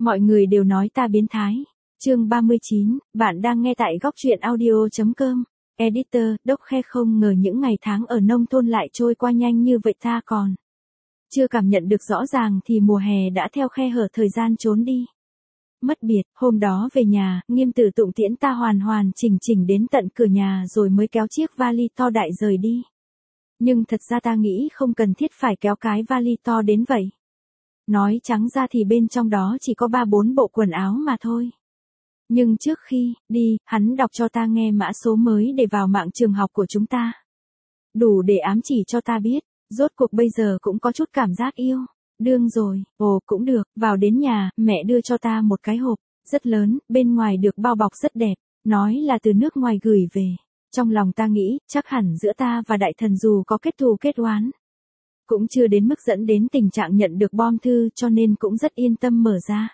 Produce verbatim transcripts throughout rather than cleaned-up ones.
Mọi người đều nói ta biến thái. Chương ba mươi chín, bạn đang nghe tại góc truyện audio.com. Editor, Đốc Khe không ngờ những ngày tháng ở nông thôn lại trôi qua nhanh như vậy, ta còn chưa cảm nhận được rõ ràng thì mùa hè đã theo khe hở thời gian trốn đi. Mất biệt, hôm đó về nhà, Nghiêm Tử Tụng tiễn ta hoàn hoàn chỉnh chỉnh đến tận cửa nhà rồi mới kéo chiếc vali to đại rời đi. Nhưng thật ra ta nghĩ không cần thiết phải kéo cái vali to đến vậy. Nói trắng ra thì bên trong đó chỉ có ba bốn bộ quần áo mà thôi. Nhưng trước khi đi, hắn đọc cho ta nghe mã số mới để vào mạng trường học của chúng ta. Đủ để ám chỉ cho ta biết, rốt cuộc bây giờ cũng có chút cảm giác yêu. Đương rồi, ồ cũng được, vào đến nhà, mẹ đưa cho ta một cái hộp, rất lớn, bên ngoài được bao bọc rất đẹp, nói là từ nước ngoài gửi về. Trong lòng ta nghĩ, chắc hẳn giữa ta và đại thần dù có kết thù kết oán, cũng chưa đến mức dẫn đến tình trạng nhận được bom thư, cho nên cũng rất yên tâm mở ra.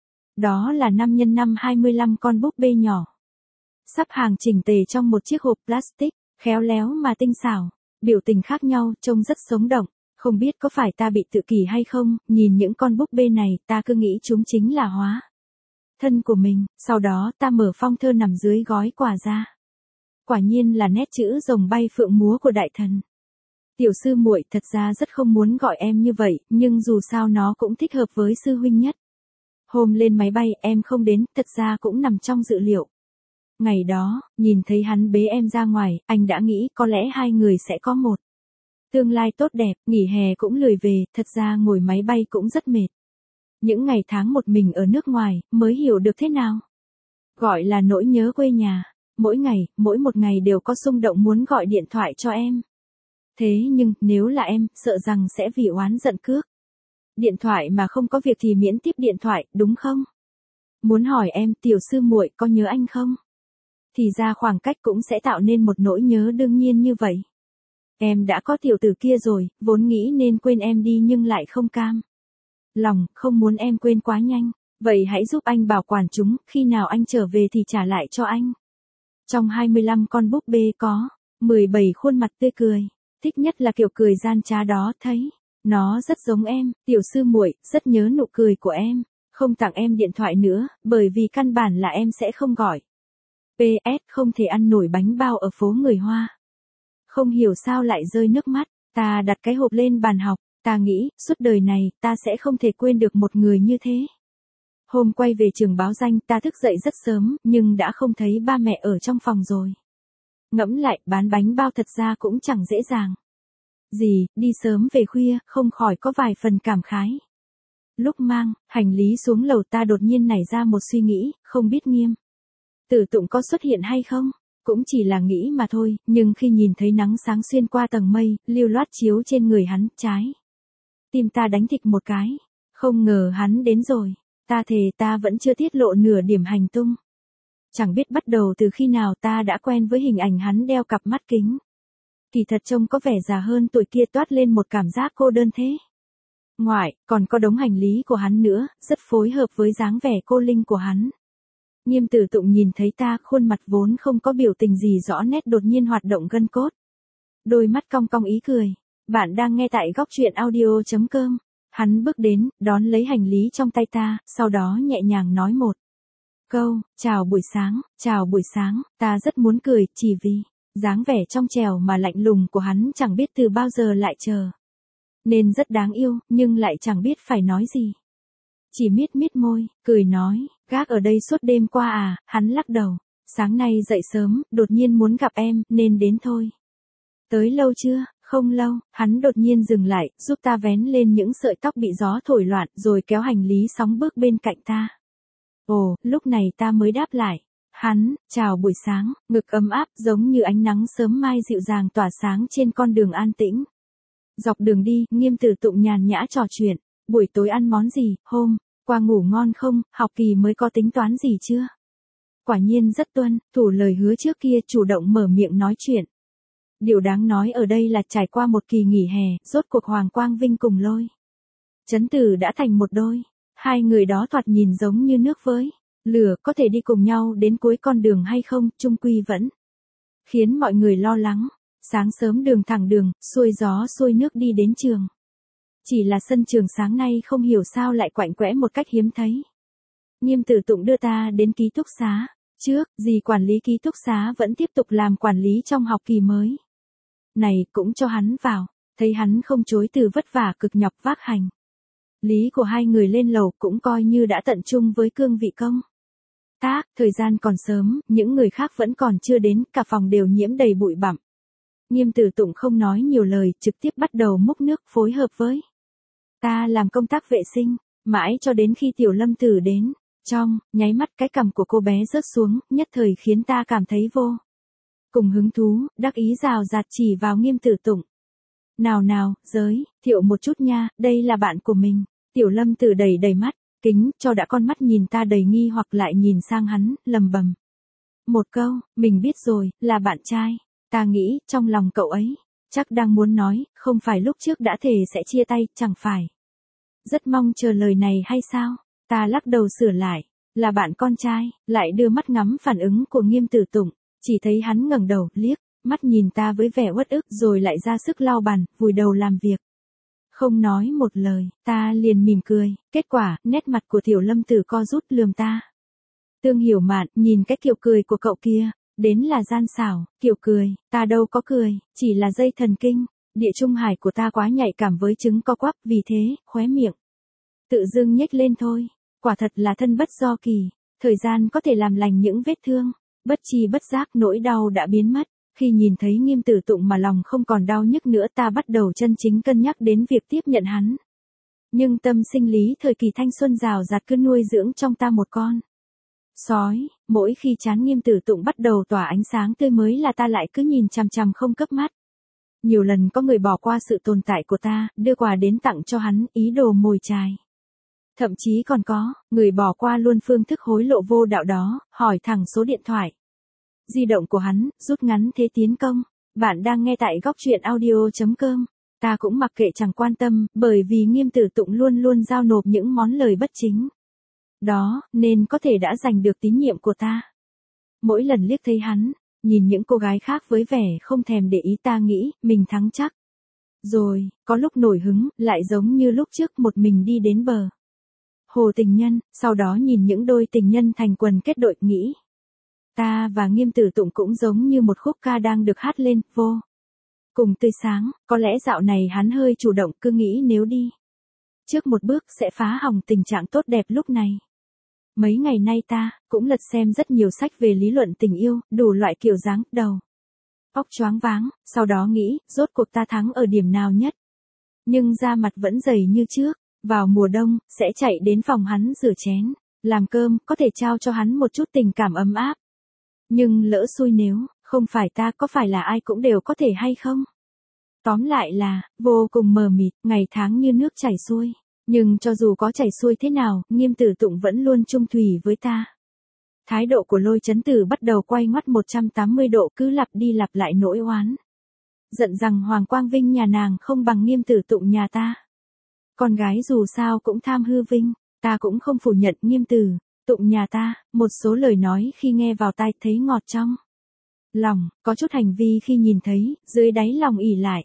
Đó là năm nhân năm hai mươi lăm con búp bê nhỏ. Sắp hàng chỉnh tề trong một chiếc hộp plastic, khéo léo mà tinh xảo, biểu tình khác nhau, trông rất sống động. Không biết có phải ta bị tự kỷ hay không, nhìn những con búp bê này, ta cứ nghĩ chúng chính là hóa thân của mình. Sau đó ta mở phong thơ nằm dưới gói quà ra. Quả nhiên là nét chữ rồng bay phượng múa của đại thần. Tiểu sư muội, thật ra rất không muốn gọi em như vậy, nhưng dù sao nó cũng thích hợp với sư huynh nhất. Hôm lên máy bay em không đến, thật ra cũng nằm trong dự liệu. Ngày đó, nhìn thấy hắn bế em ra ngoài, anh đã nghĩ có lẽ hai người sẽ có một tương lai tốt đẹp. Nghỉ hè cũng lười về, thật ra ngồi máy bay cũng rất mệt. Những ngày tháng một mình ở nước ngoài, mới hiểu được thế nào gọi là nỗi nhớ quê nhà. Mỗi ngày, mỗi một ngày đều có xung động muốn gọi điện thoại cho em. Thế nhưng, nếu là em, sợ rằng sẽ vì oán giận cước điện thoại mà không có việc thì miễn tiếp điện thoại, đúng không? Muốn hỏi em, tiểu sư muội có nhớ anh không? Thì ra khoảng cách cũng sẽ tạo nên một nỗi nhớ đương nhiên như vậy. Em đã có tiểu tử kia rồi, vốn nghĩ nên quên em đi nhưng lại không cam lòng, không muốn em quên quá nhanh. Vậy hãy giúp anh bảo quản chúng, khi nào anh trở về thì trả lại cho anh. Trong hai mươi lăm con búp bê có mười bảy khuôn mặt tươi cười. Thích nhất là kiểu cười gian trá đó, thấy nó rất giống em, tiểu sư muội, rất nhớ nụ cười của em. Không tặng em điện thoại nữa, bởi vì căn bản là em sẽ không gọi. pê ét không thể ăn nổi bánh bao ở phố người Hoa. Không hiểu sao lại rơi nước mắt. Ta đặt cái hộp lên bàn học, ta nghĩ, suốt đời này, ta sẽ không thể quên được một người như thế. Hôm quay về trường báo danh, ta thức dậy rất sớm, nhưng đã không thấy ba mẹ ở trong phòng rồi. Ngẫm lại, bán bánh bao thật ra cũng chẳng dễ dàng gì, đi sớm về khuya, không khỏi có vài phần cảm khái. Lúc mang hành lý xuống lầu ta đột nhiên nảy ra một suy nghĩ, không biết Nghiêm Tử Tụng có xuất hiện hay không? Cũng chỉ là nghĩ mà thôi, nhưng khi nhìn thấy nắng sáng xuyên qua tầng mây, lưu loát chiếu trên người hắn, trái tim ta đánh thịch một cái. Không ngờ hắn đến rồi. Ta thề ta vẫn chưa tiết lộ nửa điểm hành tung. Chẳng biết bắt đầu từ khi nào ta đã quen với hình ảnh hắn đeo cặp mắt kính. Kỳ thật trông có vẻ già hơn tuổi kia, toát lên một cảm giác cô đơn thế. Ngoại, còn có đống hành lý của hắn nữa, rất phối hợp với dáng vẻ cô linh của hắn. Nghiêm Tử Tụng nhìn thấy ta, khuôn mặt vốn không có biểu tình gì rõ nét đột nhiên hoạt động gân cốt. Đôi mắt cong cong ý cười. Bạn đang nghe tại góc truyện audio.com. Hắn bước đến, đón lấy hành lý trong tay ta, sau đó nhẹ nhàng nói một câu, chào buổi sáng, chào buổi sáng. Ta rất muốn cười, chỉ vì dáng vẻ trong trẻo mà lạnh lùng của hắn chẳng biết từ bao giờ lại chờ. Nên rất đáng yêu, nhưng lại chẳng biết phải nói gì. Chỉ miết miết môi, cười nói, gác ở đây suốt đêm qua à, hắn lắc đầu. Sáng nay dậy sớm, đột nhiên muốn gặp em, nên đến thôi. Tới lâu chưa? Không lâu, hắn đột nhiên dừng lại, giúp ta vén lên những sợi tóc bị gió thổi loạn, rồi kéo hành lý sóng bước bên cạnh ta. Ồ, lúc này ta mới đáp lại. Hắn, chào buổi sáng, ngực ấm áp giống như ánh nắng sớm mai dịu dàng tỏa sáng trên con đường an tĩnh. Dọc đường đi, Nghiêm Tử Tụng nhàn nhã trò chuyện. Buổi tối ăn món gì, hôm qua ngủ ngon không, học kỳ mới có tính toán gì chưa? Quả nhiên rất tuân, thủ lời hứa trước kia, chủ động mở miệng nói chuyện. Điều đáng nói ở đây là trải qua một kỳ nghỉ hè, rốt cuộc Hoàng Quang Vinh cùng Lôi Chấn Tử đã thành một đôi. Hai người đó thoạt nhìn giống như nước với lửa, có thể đi cùng nhau đến cuối con đường hay không, chung quy vẫn khiến mọi người lo lắng. Sáng sớm đường thẳng đường, xuôi gió xuôi nước đi đến trường. Chỉ là sân trường sáng nay không hiểu sao lại quạnh quẽ một cách hiếm thấy. Nghiêm Tử Tụng đưa ta đến ký túc xá. Trước, dì quản lý ký túc xá vẫn tiếp tục làm quản lý trong học kỳ mới. Này cũng cho hắn vào, thấy hắn không chối từ vất vả cực nhọc vác hành lý của hai người lên lầu cũng coi như đã tận chung với cương vị công tác. Thời gian còn sớm, những người khác vẫn còn chưa đến, cả phòng đều nhiễm đầy bụi bặm. Nghiêm Tử Tụng không nói nhiều lời, trực tiếp bắt đầu múc nước phối hợp với ta làm công tác vệ sinh, mãi cho đến khi Tiểu Lâm Tử đến. Trong nháy mắt cái cằm của cô bé rớt xuống, nhất thời khiến ta cảm thấy vô cùng hứng thú, đắc ý rào rạt chỉ vào Nghiêm Tử Tụng. Nào nào, giới thiệu một chút nha, đây là bạn của mình. Tiểu Lâm Tử đầy đầy mắt kính, cho đã con mắt nhìn ta đầy nghi hoặc lại nhìn sang hắn, lầm bầm một câu, mình biết rồi, là bạn trai. Ta nghĩ, trong lòng cậu ấy chắc đang muốn nói, không phải lúc trước đã thề sẽ chia tay, chẳng phải rất mong chờ lời này hay sao? Ta lắc đầu sửa lại, là bạn con trai, lại đưa mắt ngắm phản ứng của Nghiêm Tử Tụng, chỉ thấy hắn ngẩng đầu, liếc mắt nhìn ta với vẻ uất ức rồi lại ra sức lau bàn, vùi đầu làm việc. Không nói một lời, ta liền mỉm cười, kết quả, nét mặt của Tiểu Lâm Tử co rút lườm ta. Tương Hiểu Mạn, nhìn cái kiểu cười của cậu kia, đến là gian xảo, kiểu cười, ta đâu có cười, chỉ là dây thần kinh, địa trung hải của ta quá nhạy cảm với trứng co quắp, vì thế, khóe miệng tự dưng nhếch lên thôi. Quả thật là thân bất do kỳ, thời gian có thể làm lành những vết thương, bất chi bất giác nỗi đau đã biến mất. Khi nhìn thấy Nghiêm Tử Tụng mà lòng không còn đau nhức nữa, ta bắt đầu chân chính cân nhắc đến việc tiếp nhận hắn. Nhưng tâm sinh lý thời kỳ thanh xuân rào rạt cứ nuôi dưỡng trong ta một con sói, mỗi khi trán Nghiêm Tử Tụng bắt đầu tỏa ánh sáng tươi mới là ta lại cứ nhìn chằm chằm không chớp mắt. Nhiều lần có người bỏ qua sự tồn tại của ta, đưa quà đến tặng cho hắn, ý đồ mồi chài. Thậm chí còn có, người bỏ qua luôn phương thức hối lộ vô đạo đó, hỏi thẳng số điện thoại di động của hắn, rút ngắn thế tiến công. Bạn đang nghe tại góc truyện audio chấm com. Ta cũng mặc kệ chẳng quan tâm, bởi vì Nghiêm Tử Tụng luôn luôn giao nộp những món lời bất chính đó, nên có thể đã giành được tín nhiệm của ta. Mỗi lần liếc thấy hắn, nhìn những cô gái khác với vẻ không thèm để ý, ta nghĩ, mình thắng chắc. Rồi, có lúc nổi hứng, lại giống như lúc trước một mình đi đến bờ hồ tình nhân, sau đó nhìn những đôi tình nhân thành quần kết đội, nghĩ ta và Nghiêm Tử Tụng cũng giống như một khúc ca đang được hát lên, vô cùng tươi sáng. Có lẽ dạo này hắn hơi chủ động, cứ nghĩ nếu đi trước một bước sẽ phá hỏng tình trạng tốt đẹp lúc này. Mấy ngày nay ta cũng lật xem rất nhiều sách về lý luận tình yêu, đủ loại kiểu dáng, đầu óc choáng váng, sau đó nghĩ, rốt cuộc ta thắng ở điểm nào nhất. Nhưng da mặt vẫn dày như trước, vào mùa đông, sẽ chạy đến phòng hắn rửa chén, làm cơm, có thể trao cho hắn một chút tình cảm ấm áp. Nhưng lỡ xui nếu, không phải ta, có phải là ai cũng đều có thể hay không? Tóm lại là, vô cùng mờ mịt, ngày tháng như nước chảy xuôi. Nhưng cho dù có chảy xuôi thế nào, Nghiêm Tử Tụng vẫn luôn trung thủy với ta. Thái độ của Lôi Chấn Tử bắt đầu quay ngoắt một trăm tám mươi độ, cứ lặp đi lặp lại nỗi oán giận rằng Hoàng Quang Vinh nhà nàng không bằng Nghiêm Tử Tụng nhà ta. Con gái dù sao cũng tham hư vinh, ta cũng không phủ nhận Nghiêm Tử Tụng nhà ta, một số lời nói khi nghe vào tai thấy ngọt trong lòng, có chút hành vi khi nhìn thấy, dưới đáy lòng ỉ lại.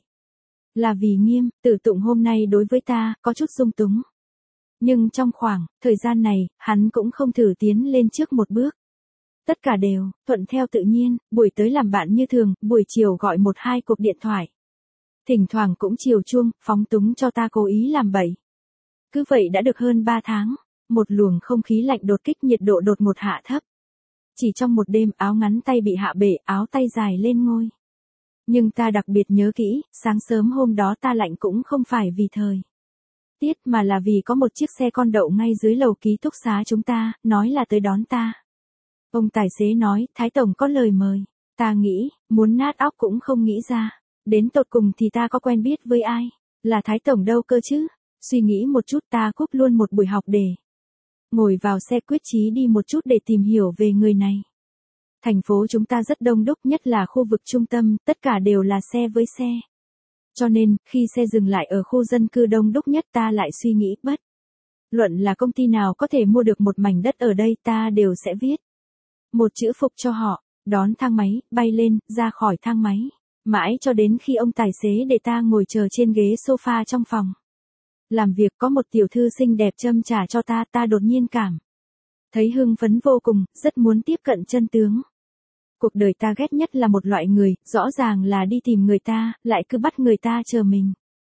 Là vì Nghiêm Tử Tụng hôm nay đối với ta, có chút dung túng. Nhưng trong khoảng thời gian này, hắn cũng không thử tiến lên trước một bước. Tất cả đều thuận theo tự nhiên, buổi tới làm bạn như thường, buổi chiều gọi một hai cuộc điện thoại. Thỉnh thoảng cũng chiều chuông, phóng túng cho ta cố ý làm bậy. Cứ vậy đã được hơn ba tháng, một luồng không khí lạnh đột kích, nhiệt độ đột ngột hạ thấp. Chỉ trong một đêm, áo ngắn tay bị hạ bể, áo tay dài lên ngôi. Nhưng ta đặc biệt nhớ kỹ, sáng sớm hôm đó ta lạnh cũng không phải vì thời tiết mà là vì có một chiếc xe con đậu ngay dưới lầu ký túc xá chúng ta, nói là tới đón ta. Ông tài xế nói, Thái Tổng có lời mời. Ta nghĩ, muốn nát óc cũng không nghĩ ra. Đến tột cùng thì ta có quen biết với ai? Là Thái Tổng đâu cơ chứ? Suy nghĩ một chút, ta cúp luôn một buổi học để ngồi vào xe, quyết chí đi một chút để tìm hiểu về người này. Thành phố chúng ta rất đông đúc, nhất là khu vực trung tâm, tất cả đều là xe với xe. Cho nên, khi xe dừng lại ở khu dân cư đông đúc nhất, ta lại suy nghĩ, bất luận là công ty nào có thể mua được một mảnh đất ở đây, ta đều sẽ viết một chữ phục cho họ, đón thang máy, bay lên, ra khỏi thang máy. Mãi cho đến khi ông tài xế để ta ngồi chờ trên ghế sofa trong phòng làm việc, có một tiểu thư xinh đẹp châm trà cho ta, ta đột nhiên cảm Thấy hưng phấn vô cùng, rất muốn tiếp cận chân tướng. Cuộc đời ta ghét nhất là một loại người, rõ ràng là đi tìm người ta, lại cứ bắt người ta chờ mình.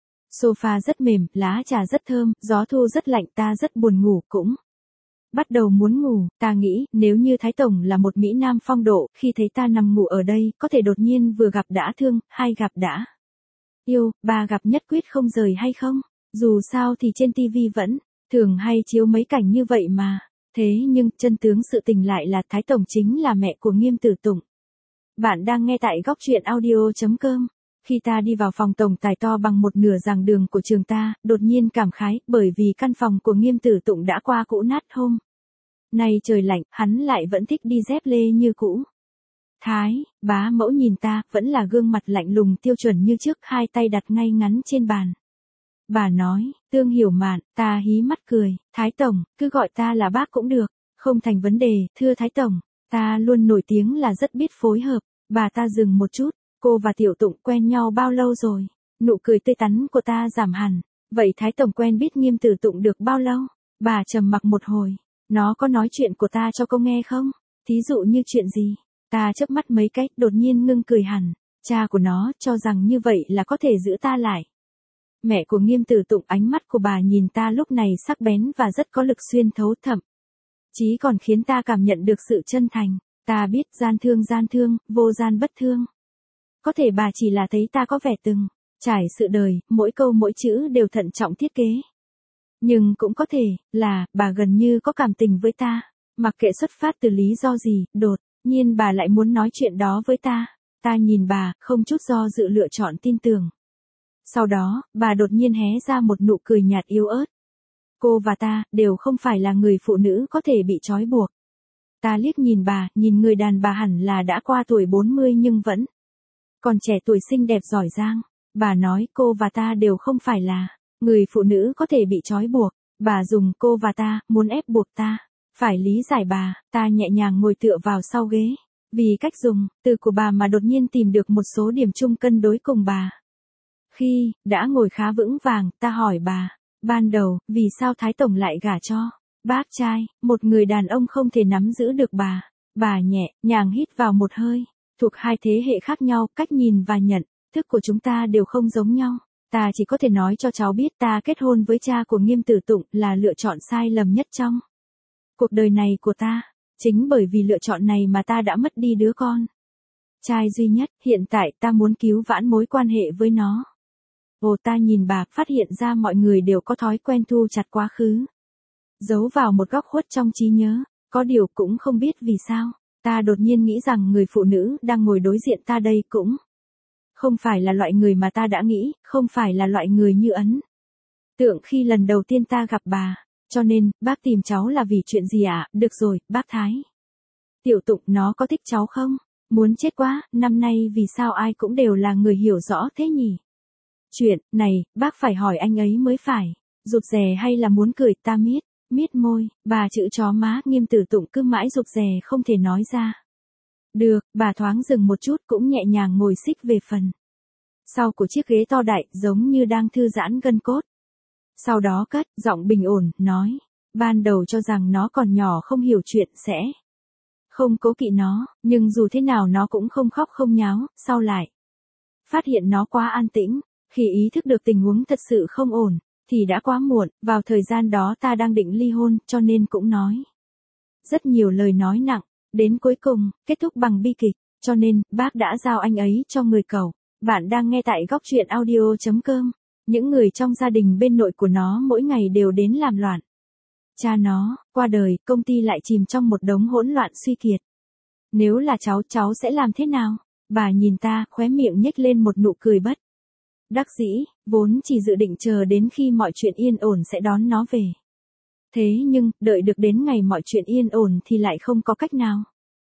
Sofa rất mềm, lá trà rất thơm, gió thu rất lạnh, ta rất buồn ngủ cũng. Bắt đầu muốn ngủ, ta nghĩ, nếu như Thái Tổng là một Mỹ Nam phong độ, khi thấy ta nằm ngủ ở đây, có thể đột nhiên vừa gặp đã thương, hai gặp đã yêu, ba gặp nhất quyết không rời hay không? Dù sao thì trên tivi vẫn, thường hay chiếu mấy cảnh như vậy mà. Thế nhưng, chân tướng sự tình lại là Thái Tổng chính là mẹ của Nghiêm Tử Tụng. Bạn đang nghe tại góc truyện audio.com. Khi ta đi vào phòng tổng tài to bằng một nửa giảng đường của trường ta, đột nhiên cảm khái, bởi vì căn phòng của Nghiêm Tử Tụng đã qua cũ nát hôm nay trời lạnh, hắn lại vẫn thích đi dép lê như cũ. Thái, bá mẫu nhìn ta, vẫn là gương mặt lạnh lùng tiêu chuẩn như trước, hai tay đặt ngay ngắn trên bàn. Bà nói, Tương Hiểu Mạn, ta hí mắt cười, Thái Tổng, cứ gọi ta là bác cũng được, không thành vấn đề, thưa Thái Tổng, ta luôn nổi tiếng là rất biết phối hợp. Bà ta dừng một chút, cô và Tiểu Tụng quen nhau bao lâu rồi? Nụ cười tươi tắn của ta giảm hẳn, vậy Thái Tổng quen biết Nghiêm Tử Tụng được bao lâu? Bà trầm mặc một hồi, nó có nói chuyện của ta cho cô nghe không? Thí dụ như chuyện gì? Ta chớp mắt mấy cái, đột nhiên ngưng cười hẳn, cha của nó cho rằng như vậy là có thể giữ ta lại. Mẹ của Nghiêm Tử Tụng, ánh mắt của bà nhìn ta lúc này sắc bén và rất có lực xuyên thấu thậm chí còn khiến ta cảm nhận được sự chân thành. Ta biết gian thương gian thương, vô gian bất thương. Có thể bà chỉ là thấy ta có vẻ từng trải sự đời, mỗi câu mỗi chữ đều thận trọng thiết kế. Nhưng cũng có thể là bà gần như có cảm tình với ta, mặc kệ xuất phát từ lý do gì, đột nhiên bà lại muốn nói chuyện đó với ta. Ta nhìn bà, không chút do dự lựa chọn tin tưởng. Sau đó, bà đột nhiên hé ra một nụ cười nhạt yếu ớt. Cô và ta đều không phải là người phụ nữ có thể bị trói buộc. Ta liếc nhìn bà, nhìn người đàn bà hẳn là đã qua tuổi bốn mươi nhưng vẫn còn trẻ tuổi xinh đẹp giỏi giang. Bà nói cô và ta đều không phải là người phụ nữ có thể bị trói buộc. Bà dùng cô và ta, muốn ép buộc ta. Phải lý giải bà, ta nhẹ nhàng ngồi tựa vào sau ghế. Vì cách dùng, từ của bà mà đột nhiên tìm được một số điểm chung cân đối cùng bà. Khi đã ngồi khá vững vàng, ta hỏi bà, ban đầu, vì sao Thái Tổng lại gả cho bác trai, một người đàn ông không thể nắm giữ được bà. Bà nhẹ nhàng hít vào một hơi. Thuộc hai thế hệ khác nhau, cách nhìn và nhận thức của chúng ta đều không giống nhau. Ta chỉ có thể nói cho cháu biết ta kết hôn với cha của Nghiêm Tử Tụng là lựa chọn sai lầm nhất trong cuộc đời này của ta. Chính bởi vì lựa chọn này mà ta đã mất đi đứa con trai duy nhất. Hiện tại ta muốn cứu vãn mối quan hệ với nó. Ồ, ta nhìn bà, phát hiện ra mọi người đều có thói quen thu chặt quá khứ, giấu vào một góc khuất trong trí nhớ. Có điều cũng không biết vì sao, ta đột nhiên nghĩ rằng người phụ nữ đang ngồi đối diện ta đây cũng không phải là loại người mà ta đã nghĩ, không phải là loại người như ấn tượng khi lần đầu tiên ta gặp bà. Cho nên, bác tìm cháu là vì chuyện gì ạ? À? Được rồi, bác Thái. Tiểu Tụng, nó có thích cháu không? Muốn chết quá, năm nay vì sao ai cũng đều là người hiểu rõ thế nhỉ? Chuyện này, bác phải hỏi anh ấy mới phải. Rụt rè hay là muốn cười? Ta miết, miết môi, bà chữ chó má. Nghiêm Tử Tụng cứ mãi rụt rè không thể nói ra. Được, bà thoáng dừng một chút cũng nhẹ nhàng ngồi xích về phần sau của chiếc ghế to đại, giống như đang thư giãn gân cốt. Sau đó cất giọng bình ổn, nói, ban đầu cho rằng nó còn nhỏ không hiểu chuyện sẽ không cố kỵ nó, nhưng dù thế nào nó cũng không khóc không nháo. Sau lại phát hiện nó quá an tĩnh. Khi ý thức được tình huống thật sự không ổn, thì đã quá muộn. Vào thời gian đó ta đang định ly hôn, cho nên cũng nói rất nhiều lời nói nặng. Đến cuối cùng, kết thúc bằng bi kịch. Cho nên, bác đã giao anh ấy cho người cẩu. Bạn đang nghe tại góc truyện audio.com. Những người trong gia đình bên nội của nó mỗi ngày đều đến làm loạn. Cha nó, qua đời, công ty lại chìm trong một đống hỗn loạn suy kiệt. Nếu là cháu, cháu sẽ làm thế nào? Bà nhìn ta, khóe miệng nhếch lên một nụ cười bất đắc dĩ, vốn chỉ dự định chờ đến khi mọi chuyện yên ổn sẽ đón nó về. Thế nhưng, đợi được đến ngày mọi chuyện yên ổn thì lại không có cách nào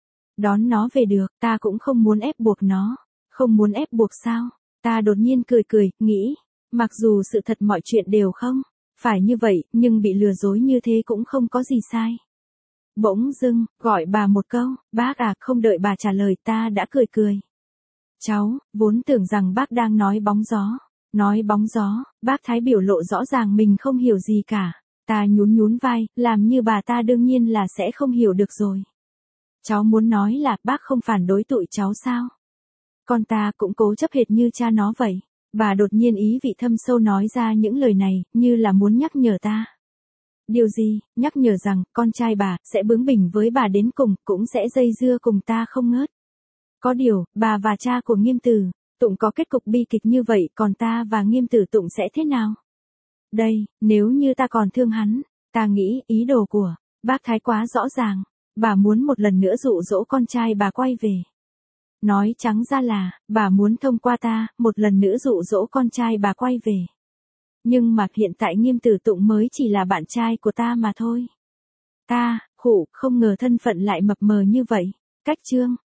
đón nó về được. Ta cũng không muốn ép buộc nó. Không muốn ép buộc sao? Ta đột nhiên cười cười, nghĩ, mặc dù sự thật mọi chuyện đều không phải như vậy, nhưng bị lừa dối như thế cũng không có gì sai. Bỗng dưng, gọi bà một câu, bác à. Không đợi bà trả lời, ta đã cười cười. Cháu, vốn tưởng rằng bác đang nói bóng gió. Nói bóng gió, bác Thái biểu lộ rõ ràng mình không hiểu gì cả. Ta nhún nhún vai, làm như bà ta đương nhiên là sẽ không hiểu được rồi. Cháu muốn nói là bác không phản đối tụi cháu sao? Con ta cũng cố chấp hệt như cha nó vậy. Bà đột nhiên ý vị thâm sâu nói ra những lời này, như là muốn nhắc nhở ta. Điều gì? Nhắc nhở rằng, con trai bà, sẽ bướng bỉnh với bà đến cùng, cũng sẽ dây dưa cùng ta không ngớt. Có điều, bà và cha của Nghiêm Tử Tụng có kết cục bi kịch như vậy, còn ta và Nghiêm Tử Tụng sẽ thế nào? Đây, nếu như ta còn thương hắn, ta nghĩ ý đồ của bác Thái quá rõ ràng. Bà muốn một lần nữa dụ dỗ con trai bà quay về. Nói trắng ra là, bà muốn thông qua ta, một lần nữa dụ dỗ con trai bà quay về. Nhưng mà hiện tại Nghiêm Tử Tụng mới chỉ là bạn trai của ta mà thôi. Ta, khụ, không ngờ thân phận lại mập mờ như vậy. Cách chương